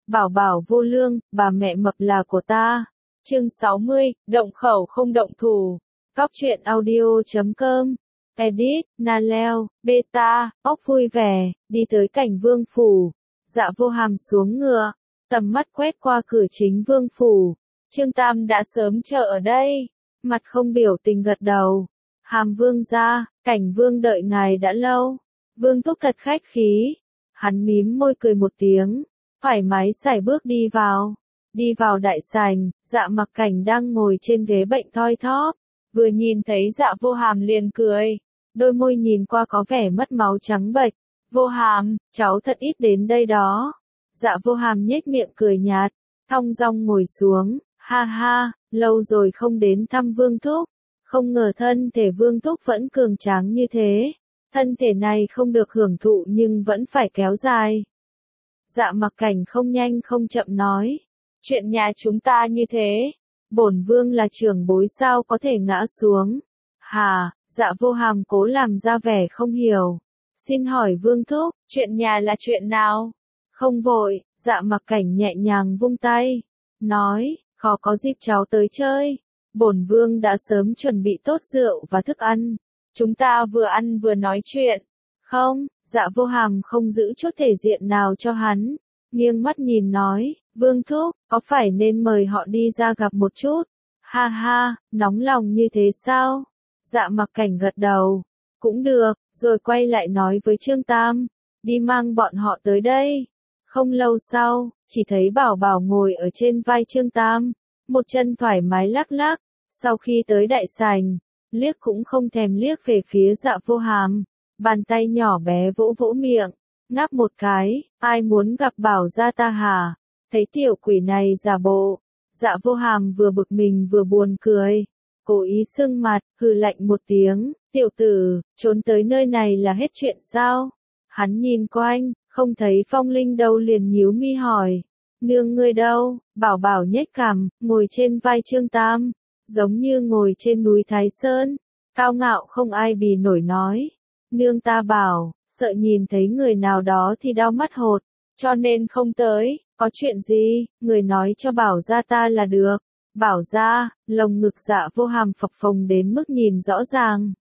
Bảo bảo vô lương, bà mẹ mập là của ta. Chương 60, động khẩu không động thủ. Cóc truyện audio.com. Edit, Naleo, Beta, ốc vui vẻ, đi tới cảnh vương phủ. Dạ vô hàm xuống ngựa, tầm mắt quét qua cửa chính vương phủ. Trương Tam đã sớm chờ ở đây, mặt không biểu tình gật đầu. Hàm vương ra, cảnh vương đợi ngài đã lâu. Vương thúc thật khách khí. Hắn mím môi cười một tiếng, thoải mái sải bước đi vào. Đi vào đại sảnh, Dạ Mặc Cảnh đang ngồi trên ghế bệnh thoi thóp. Vừa nhìn thấy Dạ vô hàm liền cười. Đôi môi nhìn qua có vẻ mất máu trắng bệch. Vô hàm, cháu thật ít đến đây đó. Dạ vô hàm nhếch miệng cười nhạt, thong dong ngồi xuống. Ha ha, lâu rồi không đến thăm Vương thúc. Không ngờ thân thể Vương thúc vẫn cường tráng như thế. Thân thể này không được hưởng thụ nhưng vẫn phải kéo dài. Dạ Mặc Cảnh không nhanh không chậm nói. Chuyện nhà chúng ta như thế. Bổn vương là trưởng bối sao có thể ngã xuống. Hà, Dạ vô hàm cố làm ra vẻ không hiểu. Xin hỏi Vương thúc, chuyện nhà là chuyện nào? Không vội, Dạ Mặc Cảnh nhẹ nhàng vung tay. Nói, khó có dịp cháu tới chơi. Bổn vương đã sớm chuẩn bị tốt rượu và thức ăn. Chúng ta vừa ăn vừa nói chuyện. Không, Dạ vô hàm không giữ chút thể diện nào cho hắn. Nghiêng mắt nhìn nói, Vương thúc, có phải nên mời họ đi ra gặp một chút? Ha ha, nóng lòng như thế sao? Dạ Mặc Cảnh gật đầu. Cũng được, rồi quay lại nói với Trương Tam. Đi mang bọn họ tới đây. Không lâu sau, chỉ thấy Bảo Bảo ngồi ở trên vai Trương Tam. Một chân thoải mái lắc lắc. Sau khi tới đại sảnh, liếc cũng không thèm liếc về phía Dạ vô hàm. Bàn tay nhỏ bé vỗ vỗ miệng. Ngáp một cái, ai muốn gặp Bảo gia ta hả? Thấy tiểu quỷ này giả bộ. Dạ vô hàm vừa bực mình vừa buồn cười. Cố ý sưng mặt, hừ lạnh một tiếng. Tiểu tử, trốn tới nơi này là hết chuyện sao? Hắn nhìn quanh, không thấy Phong Linh đâu liền nhíu mi hỏi. Nương ngươi đâu? Bảo Bảo nhếch cằm, ngồi trên vai Trương Tam. Giống như ngồi trên núi Thái Sơn. Cao ngạo không ai bì nổi nói. Nương ta bảo, sợ nhìn thấy người nào đó thì đau mắt hột. Cho nên không tới, có chuyện gì, người nói cho Bảo gia ta là được. Bảo gia, lồng ngực Dạ vô hàm phập phồng đến mức nhìn rõ ràng.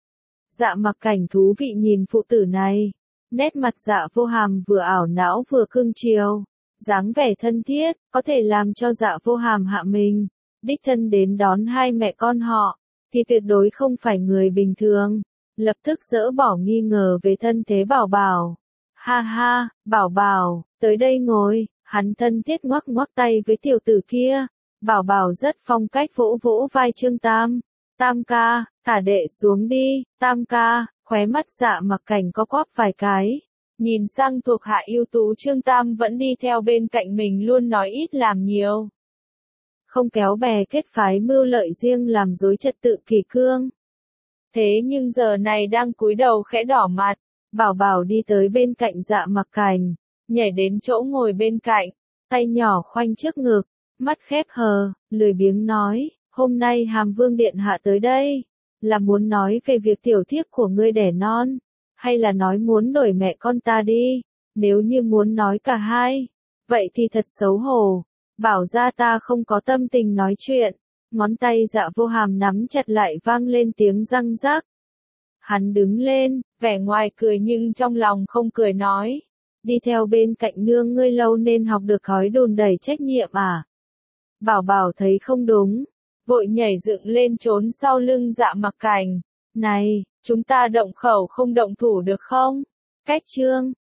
Dạ Mặc Cảnh thú vị nhìn phụ tử này. Nét mặt Dạ vô hàm vừa ảo não vừa cưng chiều. Dáng vẻ thân thiết, có thể làm cho Dạ vô hàm hạ mình. Đích thân đến đón hai mẹ con họ, thì tuyệt đối không phải người bình thường. Lập tức dỡ bỏ nghi ngờ về thân thế Bảo Bảo. Ha ha, Bảo Bảo, tới đây ngồi. Hắn thân thiết ngoắc ngoắc tay với tiểu tử kia. Bảo Bảo rất phong cách vỗ vỗ vai Trương Tam. Tam ca, thả đệ xuống đi. Tam ca, khóe mắt Dạ Mặc Cảnh có quắp vài cái. Nhìn sang thuộc hạ ưu tú Trương Tam vẫn đi theo bên cạnh mình luôn nói ít làm nhiều. Không kéo bè kết phái mưu lợi riêng làm rối trật tự kỷ cương. Thế nhưng giờ này đang cúi đầu khẽ đỏ mặt. Bảo Bảo đi tới bên cạnh Dạ Mặc Cảnh, nhảy đến chỗ ngồi bên cạnh, tay nhỏ khoanh trước ngực, mắt khép hờ, lười biếng nói, hôm nay Hàm Vương điện hạ tới đây, là muốn nói về việc tiểu thiếp của ngươi đẻ non, hay là nói muốn đổi mẹ con ta đi, nếu như muốn nói cả hai, vậy thì thật xấu hổ, bảo ra ta không có tâm tình nói chuyện, ngón tay Dạ vô hàm nắm chặt lại vang lên tiếng răng rắc. Hắn đứng lên, vẻ ngoài cười nhưng trong lòng không cười nói. Đi theo bên cạnh nương ngươi lâu nên học được thói đùn đẩy trách nhiệm à? Bảo Bảo thấy không đúng, vội nhảy dựng lên trốn sau lưng Dạ Mặc Cảnh. Này, chúng ta động khẩu không động thủ được không? Cách chương.